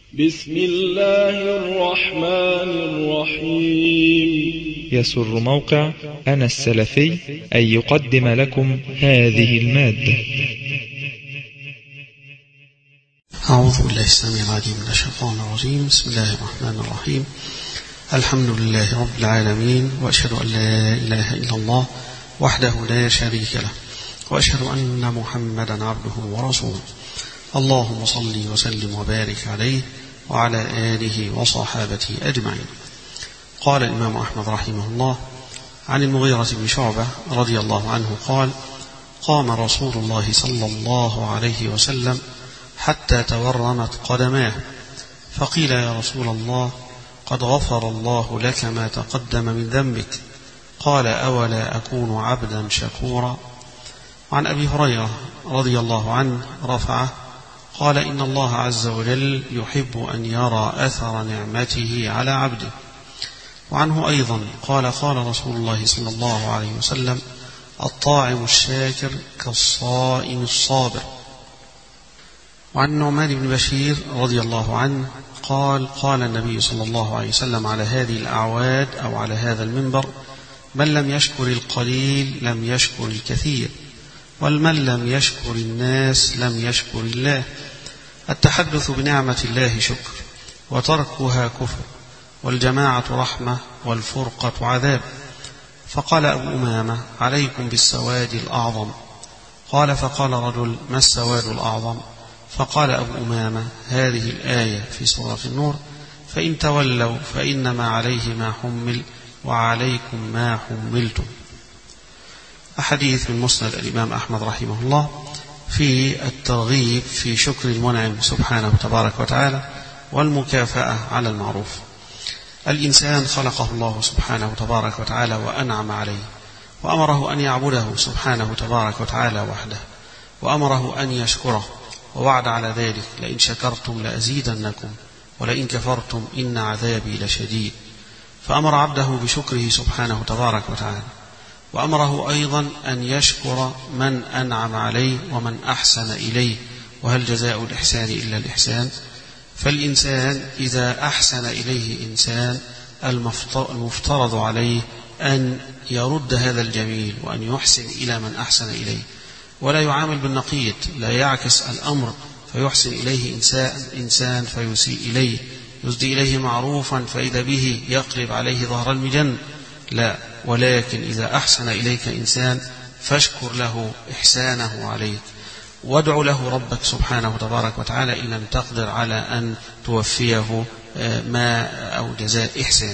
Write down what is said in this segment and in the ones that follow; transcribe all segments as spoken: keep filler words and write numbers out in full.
بسم الله الرحمن الرحيم. يسر موقع أنا السلفي أن يقدم لكم هذه المادة. أعوذ بالله السميع العليم من الشيطان الرجيم. بسم الله الرحمن الرحيم. الحمد لله رب العالمين، وأشهد أن لا إله إلا الله وحده لا شريك له، وأشهد أن محمدا عبده ورسوله. اللهم صل وسلم وبارك عليه وعلى آله وصحابته أجمعين. قال الإمام أحمد رحمه الله عن المغيرة بن شعبة رضي الله عنه قال: قام رسول الله صلى الله عليه وسلم حتى تورمت قدماه، فقيل: يا رسول الله، قد غفر الله لك ما تقدم من ذنبك. قال: أولا أكون عبدا شكورا. عن أبي هريرة رضي الله عنه رفعه قال: إن الله عز وجل يحب أن يرى أثر نعمته على عبده. وعنه أيضا قال: قال رسول الله صلى الله عليه وسلم: الطاعم الشاكر كالصائم الصابر. وعن النعمان بن بشير رضي الله عنه قال: قال النبي صلى الله عليه وسلم على هذه الأعواد أو على هذا المنبر: من لم يشكر القليل لم يشكر الكثير، ومن لم يشكر الناس لم يشكر الله. التحدث بنعمة الله شكر، وتركها كفر، والجماعة رحمة، والفرقة عذاب. فقال أبو أمامة: عليكم بالسواد الأعظم. قال: فقال رجل: ما السواد الأعظم؟ فقال أبو أمامة: هذه الآية في سورة النور: فإن تولوا فإنما عليه ما حمل وعليكم ما حملتم. أحاديث من مسند الإمام أحمد رحمه الله في الترغيب في شكر المنعم سبحانه تبارك وتعالى والمكافأة على المعروف. الإنسان خلقه الله سبحانه تبارك وتعالى وأنعم عليه، وأمره أن يعبده سبحانه تبارك وتعالى وحده، وأمره أن يشكره، ووعد على ذلك: لئن شكرتم لأزيدنكم ولئن كفرتم إن عذابي لشديد. فأمر عبده بشكره سبحانه تبارك وتعالى، وأمره أيضا أن يشكر من أنعم عليه ومن أحسن إليه، وهل جزاء الإحسان إلا الإحسان؟ فالإنسان إذا أحسن إليه إنسان المفترض عليه أن يرد هذا الجميل وأن يحسن إلى من أحسن إليه، ولا يعامل بالنقيض، لا يعكس الأمر فيحسن إليه إنسان, إنسان فيسيء إليه، يسدي إليه معروفا فإذا به يقلب عليه ظهر المجن، لا، ولكن إذا أحسن إليك إنسان فاشكر له إحسانه عليك، وادع له ربك سبحانه تبارك وتعالى إن لم تقدر على أن توفيه ما أو جزاء إحسان.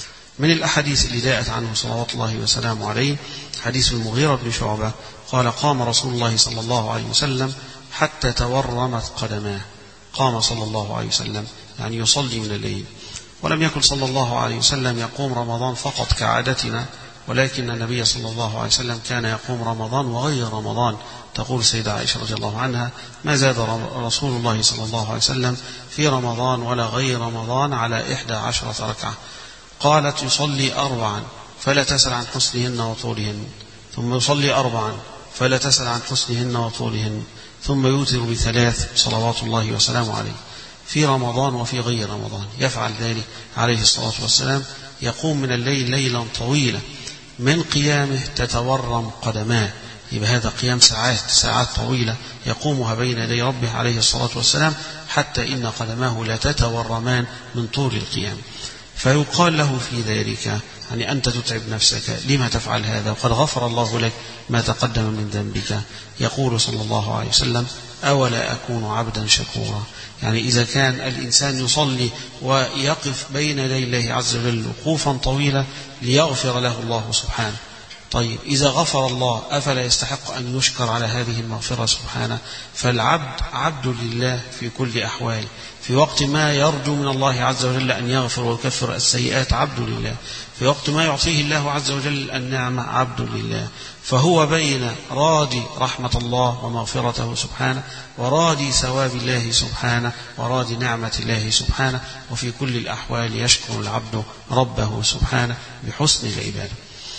من الأحاديث اللي جاءت عنه صلوات الله وسلامه عليه حديث المغيرة بن شعبة قال: قام رسول الله صلى الله عليه وسلم حتى تورمت قدماه. قام صلى الله عليه وسلم يعني يصلي من الليل، ولم يكن صلى الله عليه وسلم يقوم رمضان فقط كعادتنا، ولكن النبي صلى الله عليه وسلم كان يقوم رمضان وغير رمضان. تقول السيدة عائشة رضي الله عنها: ما زاد رسول الله صلى الله عليه وسلم في رمضان ولا غير رمضان على إحدى عشرة ركعة. قالت: يصلي أربعا فلا تسأل عن حسنهن وطولهن، ثم يصلي أربعا فلا تسأل عن حسنهن وطولهن، ثم يوتر بثلاث صلوات الله وسلامه عليه في رمضان وفي غير رمضان. يفعل ذلك عليه الصلاة والسلام، يقوم من الليل ليلا طويلا من قيامه تتورم قدماه، يبقى هذا قيام ساعات ساعات طويلة يقومها بين يدي ربه عليه الصلاة والسلام، حتى إن قدماه لا تتورمان من طول القيام. فيقال له في ذلك: يعني أنت تتعب نفسك، لما تفعل هذا وقد غفر الله لك ما تقدم من ذنبك؟ يقول صلى الله عليه وسلم: أولا أكون عبدا شكورا. يعني إذا كان الإنسان يصلي ويقف بين يدي الله عز وجل وقوفا طويلا ليغفر له الله سبحانه، طيب إذا غفر الله أفلا يستحق أن يشكر على هذه المغفرة سبحانه؟ فالعبد عبد لله في كل أحواله، في وقت ما يرجو من الله عز وجل أن يغفر ويكفر السيئات عبد لله، في وقت ما يعطيه الله عز وجل النعمة عبد لله. فهو بين رادي رحمة الله ومغفرته سبحانه، ورادي ثواب الله سبحانه، ورادي نعمة الله سبحانه، وفي كل الأحوال يشكر العبد ربه سبحانه بحسن العبادة.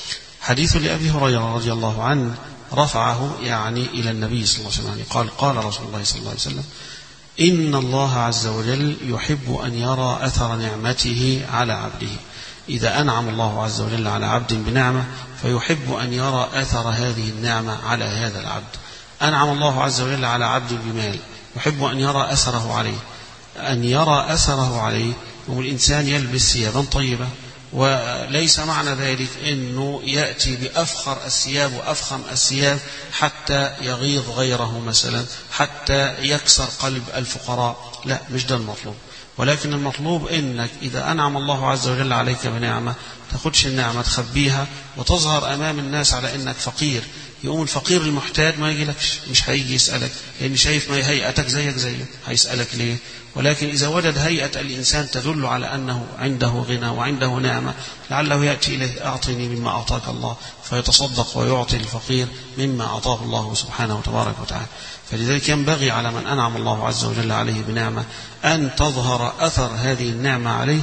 حديث لأبي هريرة رضي الله عنه رفعه يعني إلى النبي صلى الله عليه وسلم، قال: قال رسول الله صلى الله عليه وسلم: إن الله عز وجل يحب أن يرى أثر نعمته على عبده. إذا أنعم الله عز وجل على عبد بنعمة فيحب أن يرى أثر هذه النعمة على هذا العبد. أنعم الله عز وجل على عبد بمال، يحب أن يرى أثره عليه، أن يرى أثره عليه. والإنسان يلبس ثيابا طيبة، وليس معنى ذلك أنه يأتي بأفخر الثياب وأفخم الثياب حتى يغيظ غيره مثلا، حتى يكسر قلب الفقراء. لا، مش ده المطلوب. ولكن المطلوب أنك إذا أنعم الله عز وجل عليك بنعمة تاخدش النعمة تخبيها وتظهر أمام الناس على أنك فقير. يقوم الفقير المحتاج ما يجيلكش، مش هيجي يسألك، لأن شايف ما هيئتك زيك زيه، هيسألك ليه؟ ولكن إذا وجد هيئة الإنسان تدل على أنه عنده غنى وعنده نعمة لعله يأتي إليه: أعطني مما أعطاك الله، فيتصدق ويعطي الفقير مما أعطاه الله سبحانه وتبارك وتعالى. فلذلك ينبغي على من أنعم الله عز وجل عليه بنعمة أن تظهر أثر هذه النعمة عليه،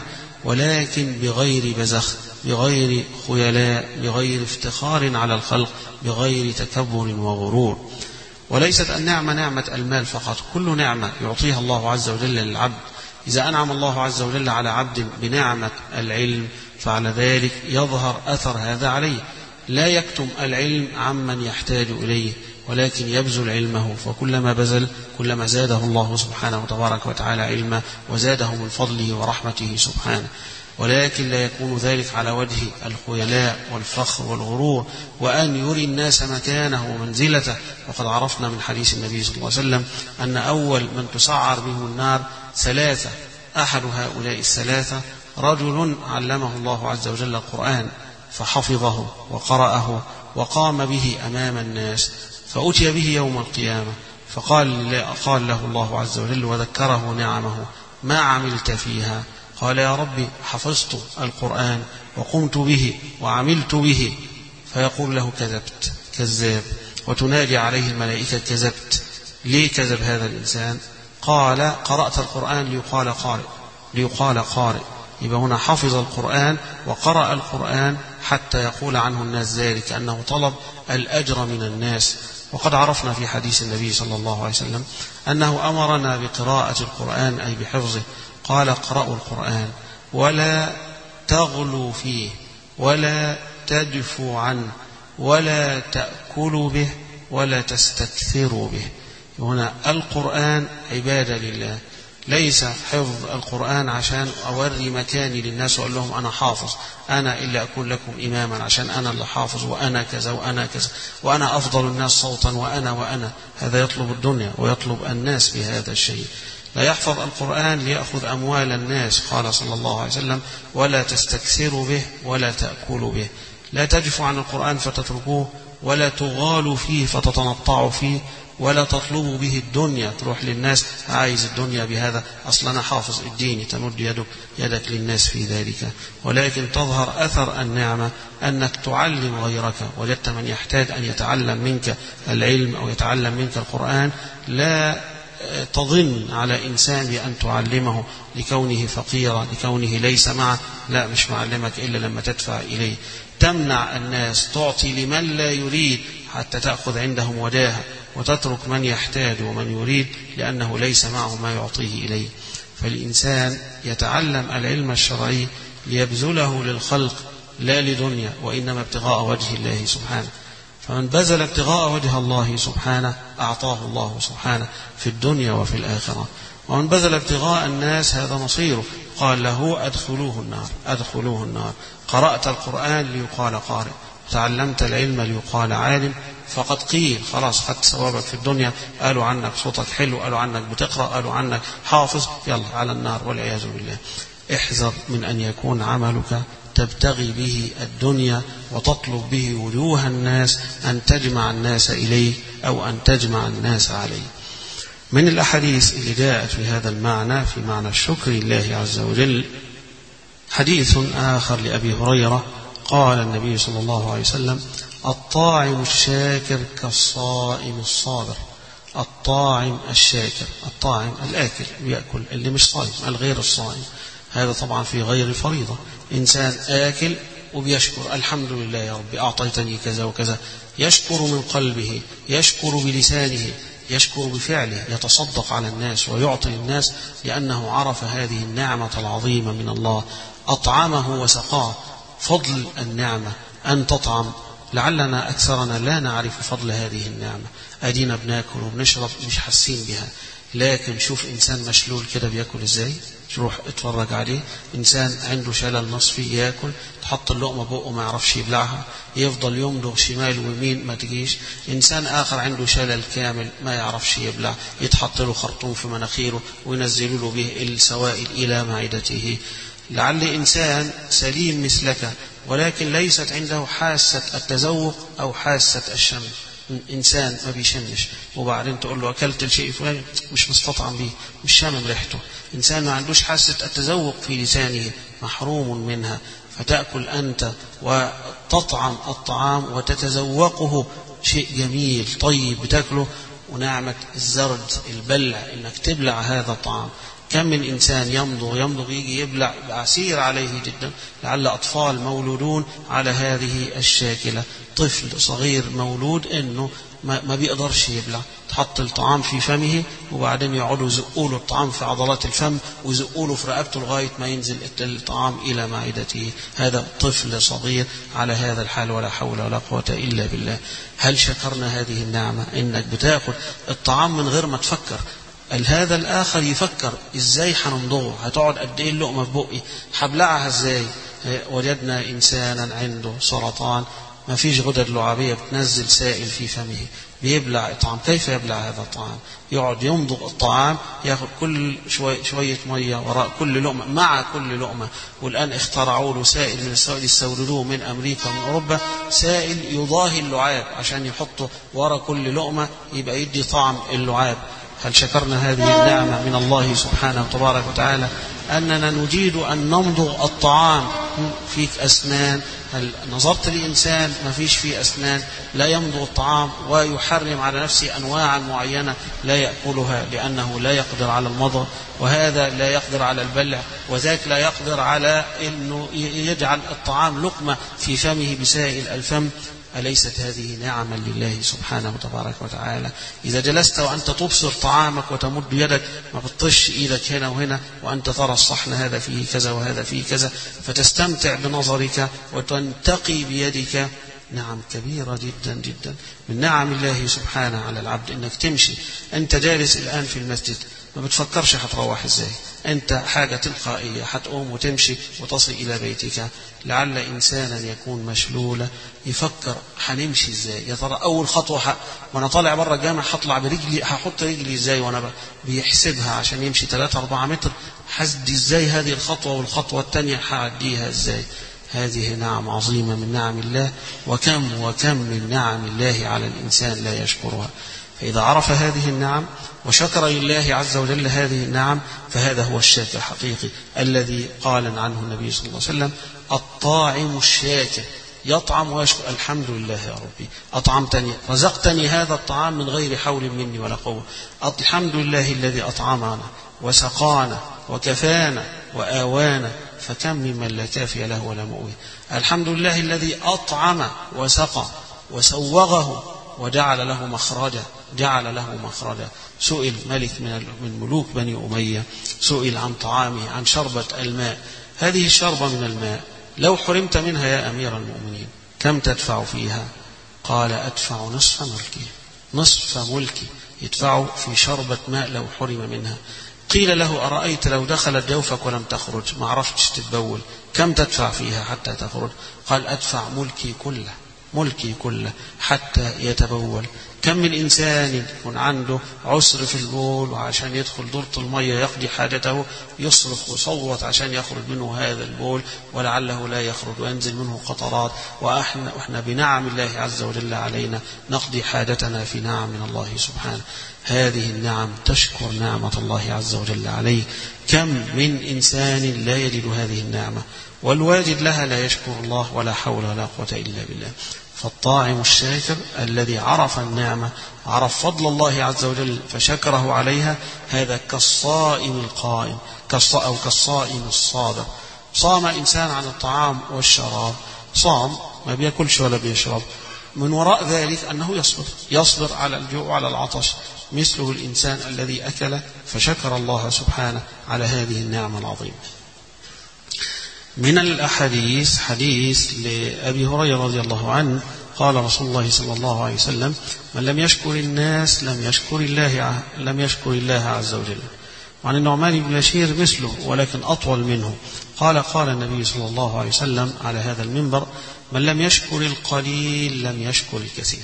ولكن بغير بذخ، بغير خيلاء، بغير افتخار على الخلق، بغير تكبر وغرور. وليست النعمة نعمة المال فقط، كل نعمة يعطيها الله عز وجل للعبد. إذا أنعم الله عز وجل على عبد بنعمة العلم فعلى ذلك يظهر أثر هذا عليه، لا يكتم العلم عمن يحتاج إليه، ولكن يبذل علمه، فكلما بذل كلما زاده الله سبحانه وتبارك وتعالى علما وزاده من فضله ورحمته سبحانه. ولكن لا يكون ذلك على وجه الخيلاء والفخر والغرور وأن يري الناس مكانه ومنزلته. وقد عرفنا من حديث النبي صلى الله عليه وسلم أن أول من تسعر بهم النار ثلاثة، أحد هؤلاء الثلاثة رجل علمه الله عز وجل القرآن فحفظه وقرأه وقام به أمام الناس، فأتي به يوم القيامة فقال قال له الله عز وجل وذكره نعمه: ما عملت فيها؟ قال: يا ربي حفظت القرآن وقمت به وعملت به. فيقول له: كذبت، كذاب. وتنادي عليه الملائكة: كذبت. ليه كذب هذا الإنسان؟ قال: قرأت القرآن ليقال قارئ، ليقال قارئ. يبقى هنا حفظ القرآن وقرأ القرآن حتى يقول عنه الناس ذلك، أنه طلب الأجر من الناس. وقد عرفنا في حديث النبي صلى الله عليه وسلم أنه أمرنا بقراءة القرآن أي بحفظه. قال: اقرأوا القرآن ولا تغلوا فيه ولا تجفوا عنه ولا تأكلوا به ولا تستكثروا به. هنا القرآن عبادة لله، ليس حفظ القرآن عشان أوري مكاني للناس وأقول لهم أنا حافظ، أنا إلا أكون لكم إماما عشان أنا اللي حافظ وأنا كذا وأنا كذا وأنا أفضل الناس صوتا وأنا وأنا. هذا يطلب الدنيا ويطلب الناس بهذا الشيء. لا يحفظ القرآن ليأخذ أموال الناس. قال صلى الله عليه وسلم: ولا تستكثروا به ولا تأكلوا به. لا تجفوا عن القرآن فتتركوه، ولا تغالوا فيه فتتنطعوا فيه، ولا تطلبوا به الدنيا، تروح للناس عايز الدنيا بهذا، أصلا أنا حافظ الدين، تمد يدك, يدك للناس في ذلك. ولكن تظهر أثر النعمة أنك تعلم غيرك. وجدت من يحتاج أن يتعلم منك العلم أو يتعلم منك القرآن، لا تظن على إنسان بأن تعلمه لكونه فقيرا، لكونه ليس معه، لا، مش معلمك إلا لما تدفع إليه. تمنع الناس، تعطي لمن لا يريد حتى تأخذ عندهم وداها، وتترك من يحتاج ومن يريد لأنه ليس معه ما يعطيه إليه. فالإنسان يتعلم العلم الشرعي ليبذله للخلق لا لدنيا، وإنما ابتغاء وجه الله سبحانه. فمن بذل ابتغاء وجه الله سبحانه أعطاه الله سبحانه في الدنيا وفي الآخرة. ومن بذل ابتغاء الناس هذا مصيره. قال له: أدخلوه النار، أدخلوه النار. قرأت القرآن ليقال قارئ، تعلمت العلم ليقال عالم، فقد قيل خلاص خدت ثوابك في الدنيا، قالوا عنك صوتك حلو، قالوا عنك بتقرأ، قالوا عنك حافظ، يلا على النار والعياذ بالله. احذر من أن يكون عملك تبتغي به الدنيا وتطلب به وجوه الناس، أن تجمع الناس إليه أو أن تجمع الناس عليه. من الأحاديث اللي جاءت في هذا المعنى، في معنى الشكر لله عز وجل، حديث آخر لأبي هريرة قال النبي صلى الله عليه وسلم: الطاعم الشاكر كالصائم الصابر. الطاعم الشاكر، الطاعم الآكل يأكل، اللي مش صائم، الغير الصائم. هذا طبعا في غير فريضة. إنسان آكل وبيشكر: الحمد لله يا رب أعطيتني كذا وكذا، يشكر من قلبه، يشكر بلسانه، يشكر بفعله، يتصدق على الناس ويعطي الناس لأنه عرف هذه النعمة العظيمة من الله، أطعمه وسقاه. فضل النعمة أن تطعم. لعلنا أكثرنا لا نعرف فضل هذه النعمة، أدينا بناكل وبنشرب مش حاسين بها. لكن شوف إنسان مشلول كده بياكل إزاي، روح اتفرج عليه. إنسان عنده شلل نصفي ياكل، تحط اللقمة بقه ما يعرفش يبلعها، يفضل يمضغ شمال ويمين ما تجيش. إنسان آخر عنده شلل كامل ما يعرفش يبلع، يتحط له خرطوم في مناخيره وينزلوا له به السوائل إلى معدته. لعل إنسان سليم مثلك ولكن ليست عنده حاسة التذوق أو حاسة الشم. إنسان ما بيشمش وبعدين تقول له أكلت الشيء فلاني مش مستطعم به، مش شامم ريحته. إنسان ما عندوش حاسة التذوق في لسانه، محروم منها. فتأكل أنت وتطعم الطعام وتتذوقه، شيء جميل طيب بتاكله. ونعمة الزرد البلع، إنك تبلع هذا الطعام. كم من إنسان يمضغ يمضغ يجي يبلع عسير عليه جدا. لعل أطفال مولودون على هذه الشاكلة، طفل صغير مولود إنه ما بيقدرش يبلع، تحط الطعام في فمه وبعدين يقعدوا يزقوا له الطعام في عضلات الفم ويزقوا له في رقبته لغاية ما ينزل الطعام إلى معدته. هذا طفل صغير على هذا الحال، ولا حول ولا قوة إلا بالله. هل شكرنا هذه النعمة؟ إنك بتاكل الطعام من غير ما تفكر. هذا الآخر يفكر إزاي هنمضغه، هتقعد قد إيه اللقمة في بقي، هبلعها إزاي. وجدنا إنسانا عنده سرطان، ما فيش غدد لعابية بتنزل سائل في فمه، بيبلع الطعام. كيف يبلع هذا الطعام؟ يقعد يمضغ الطعام، ياخذ كل شوية, شوية مية وراء كل لقمة مع كل لقمة. والآن اخترعوا له سائل من السائل يستوردوه من أمريكا ومن أوروبا، سائل يضاهي اللعاب عشان يحطه وراء كل لقمة يبقى يدي طعم اللعاب. هل شكرنا هذه النعمة من الله سبحانه وتبارك وتعالى أننا نجيد أن نمضغ الطعام؟ فيك أسنان، هل نظرت لإنسان ما فيش فيه أسنان لا يمضغ الطعام ويحرم على نفسه أنواعا معينة لا يأكلها لأنه لا يقدر على المضغ، وهذا لا يقدر على البلع، وذاك لا يقدر على أنه يجعل الطعام لقمة في فمه بسائل الفم؟ أليست هذه نعما لله سبحانه وتبارك وتعالى؟ إذا جلست وأنت تبصر طعامك وتمد يدك، ما بتطش إيدك هنا وهنا وأنت ترى الصحن هذا فيه كذا وهذا فيه كذا، فتستمتع بنظرك وتنتقي بيدك. نعم كبيرة جدا جدا من نعم الله سبحانه على العبد. إنك تمشي أنت جالس الآن في المسجد ما بتفكرش هتروح إزاي، أنت حاجة تلقائية هتقوم وتمشي وتصل إلى بيتك. لعل إنسانا يكون مشلولا يفكر هنمشي إزاي، يا ترى أول خطوة حق وأنا طالع برا الجامع هطلع برجلي، هحط رجلي إزاي، وأنا بيحسبها عشان يمشي ثلاثة أربعة متر، حسدي إزاي هذه الخطوة والخطوة الثانية هعديها إزاي. هذه نعم عظيمة من نعم الله، وكم وكم من نعم الله على الإنسان لا يشكرها. فإذا عرف هذه النعم وشكر لله عز وجل هذه النعم، فهذا هو الشاكر الحقيقي الذي قال عنه النبي صلى الله عليه وسلم: الطاعم الشاكر، يطعم ويشكر. الحمد لله يا ربي أطعمتني، رزقتني هذا الطعام من غير حول مني ولا قوة. الحمد لله الذي أطعمنا وسقانا وكفانا وآوانا، فكم ممن لا كافي له ولا مؤوي. الحمد لله الذي أطعم وسقى وسوغه وجعل له مخرجا، جعل له مخرجا. سئل ملك من ملوك بني أمية، سئل عن طعامه، عن شربة الماء. هذه الشربة من الماء لو حرمت منها يا أمير المؤمنين كم تدفع فيها؟ قال: أدفع نصف ملكي، نصف ملكي يدفع في شربة ماء لو حرم منها. قيل له: أرأيت لو دخلت جوفك ولم تخرج، ما عرفتش تتبول، كم تدفع فيها حتى تخرج؟ قال: أدفع ملكي كله، ملكي كله حتى يتبول. كم من إنسان يكون عنده عسر في البول وعشان يدخل دورة المية يقضي حاجته يصرخ ويصوت عشان يخرج منه هذا البول، ولعله لا يخرج وينزل منه قطرات، وإحنا وإحنا بنعم الله عز وجل علينا نقضي حاجتنا في نعم من الله سبحانه. هذه النعم تشكر نعمة الله عز وجل عليه. كم من إنسان لا يجد هذه النعمة، والواجد لها لا يشكر الله، ولا حول ولا قوة إلا بالله. فالطاعم الشاكر الذي عرف النعمة، عرف فضل الله عز وجل فشكره عليها، هذا كالصائم القائم أو كالصائم الصابر. صام الإنسان عن الطعام والشراب، صام ما بيأكلش ولا بيشرب، من وراء ذلك أنه يصبر، يصبر على الجوع وعلى العطش، مثله الإنسان الذي أكل فشكر الله سبحانه على هذه النعمة العظيمة. من الأحاديث حديث لأبي هريرة رضي الله عنه قال رسول الله صلى الله عليه وسلم: من لم يشكر الناس لم يشكر الله لم يشكر الله عز وجل. وعن النعمان بن بشير مثله ولكن أطول منه قال: قال النبي صلى الله عليه وسلم على هذا المنبر: من لم يشكر القليل لم يشكر الكثير.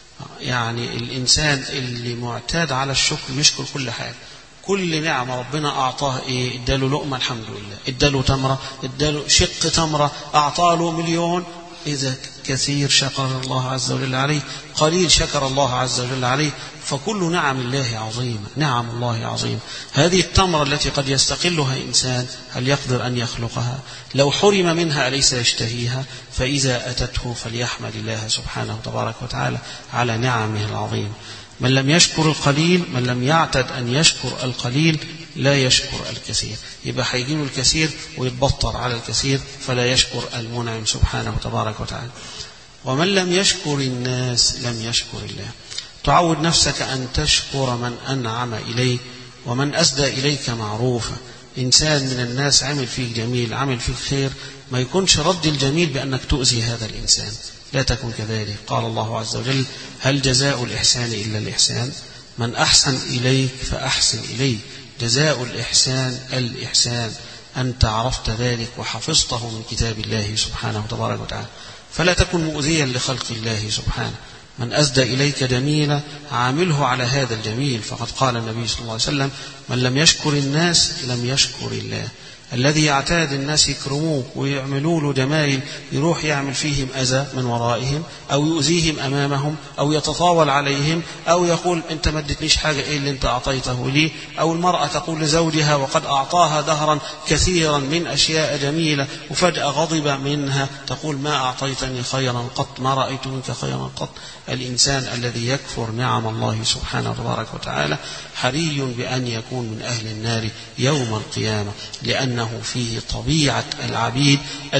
يعني الإنسان اللي معتاد على الشكر يشكر كل حاجة، كل نعمة ربنا أعطاه إيه؟ اداله لقمة الحمد لله، اداله تمرة، اداله شق تمرة، أعطاه مليون. إذا كثير شكر الله عز وجل عليه، قليل شكر الله عز وجل عليه. فكل نعم الله عظيمة، نعم الله عظيمة. هذه التمرة التي قد يستقلها إنسان هل يقدر أن يخلقها؟ لو حرم منها أليس يشتهيها؟ فإذا أتته فليحمد الله سبحانه تبارك وتعالى على نعمه العظيمة. من لم يشكر القليل، من لم يعتد أن يشكر القليل لا يشكر الكثير، يبقى هيجيله الكثير ويتبطر على الكثير فلا يشكر المنعم سبحانه تبارك وتعالى. ومن لم يشكر الناس لم يشكر الله. تعود نفسك أن تشكر من أنعم إليك ومن أسدى إليك معروفا. إنسان من الناس عمل فيك جميل، عمل فيك خير، ما يكونش رد الجميل بأنك تؤذي هذا الإنسان، لا تكن كذلك. قال الله عز وجل: هل جزاء الإحسان إلا الإحسان؟ من أحسن إليك فأحسن إليه. جزاء الإحسان الإحسان. أنت عرفت ذلك وحفظته من كتاب الله سبحانه وتبارك وتعالى، فلا تكن مؤذيا لخلق الله سبحانه. من أسدى إليك جميلا عامله على هذا الجميل، فقد قال النبي صلى الله عليه وسلم: من لم يشكر الناس لم يشكر الله. الذي يعتاد الناس يكرموه ويعملوا له جمايل يروح يعمل فيهم أذى من ورائهم أو يؤذيهم أمامهم أو يتطاول عليهم أو يقول أنت ما ادتنيش حاجة، إيه اللي أنت أعطيته لي؟ أو المرأة تقول لزوجها وقد أعطاها دهرا كثيرا من أشياء جميلة وفجأة غضب منها تقول ما أعطيتني خيرا قط، ما رأيت منك خيرا قط. الإنسان الذي يكفر نعم الله سبحانه وتبارك وتعالى حري بأن يكون من أهل النار يوم القيامة، لأنه فيه طبيعة العبيد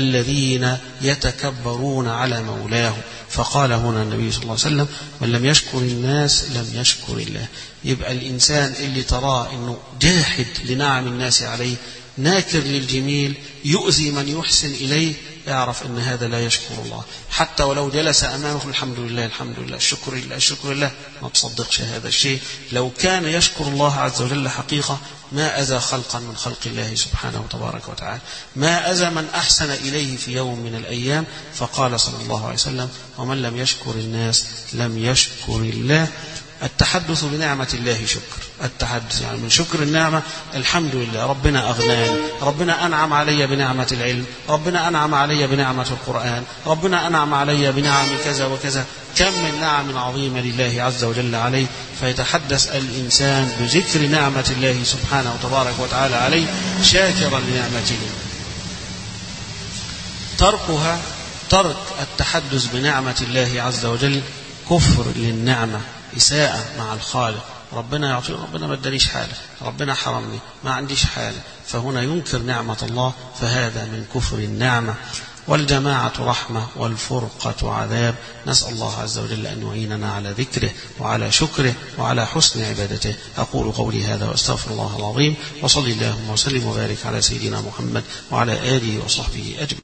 الذين يتكبرون على مولاه. فقال هنا النبي صلى الله عليه وسلم: من لم يشكر الناس لم يشكر الله. يبقى الإنسان اللي تراه أنه جاحد لنعم الناس عليه، ناكر للجميل، يؤذي من يحسن إليه، يعرف أن هذا لا يشكر الله. حتى ولو جلس أمامه الحمد لله الحمد لله الشكر لله الشكر لله، ما تصدقش هذا الشيء. لو كان يشكر الله عز وجل حقيقة ما أذى خلقا من خلق الله سبحانه وتبارك وتعالى، ما أذى من أحسن إليه في يوم من الأيام. فقال صلى الله عليه وسلم: ومن لم يشكر الناس لم يشكر الله. التحدث بنعمة الله شكر. التحدث يعني من شكر النعمة، الحمد لله ربنا أغناني، ربنا أنعم علي بنعمة العلم، ربنا أنعم علي بنعمة القرآن، ربنا أنعم علي بنعم كذا وكذا. كم من نعم عظيمة لله عز وجل عليه. فيتحدث الإنسان بذكر نعمة الله سبحانه وتبارك وتعالى عليه شاكرا لنعمته. تركها ترك التحدث بنعمة الله عز وجل كفر للنعمة، إساءة مع الخالق. ربنا يعطي، ربنا ما ادانيش حاجة، ربنا حرمني، ما عنديش حاجة، فهنا ينكر نعمة الله، فهذا من كفر النعمة. والجماعة رحمة والفرقة عذاب. نسأل الله عز وجل أن يعيننا على ذكره وعلى شكره وعلى حسن عبادته. أقول قولي هذا وأستغفر الله العظيم، وصلي اللهم وسلم وبارك على سيدنا محمد وعلى آله وصحبه أجمعين.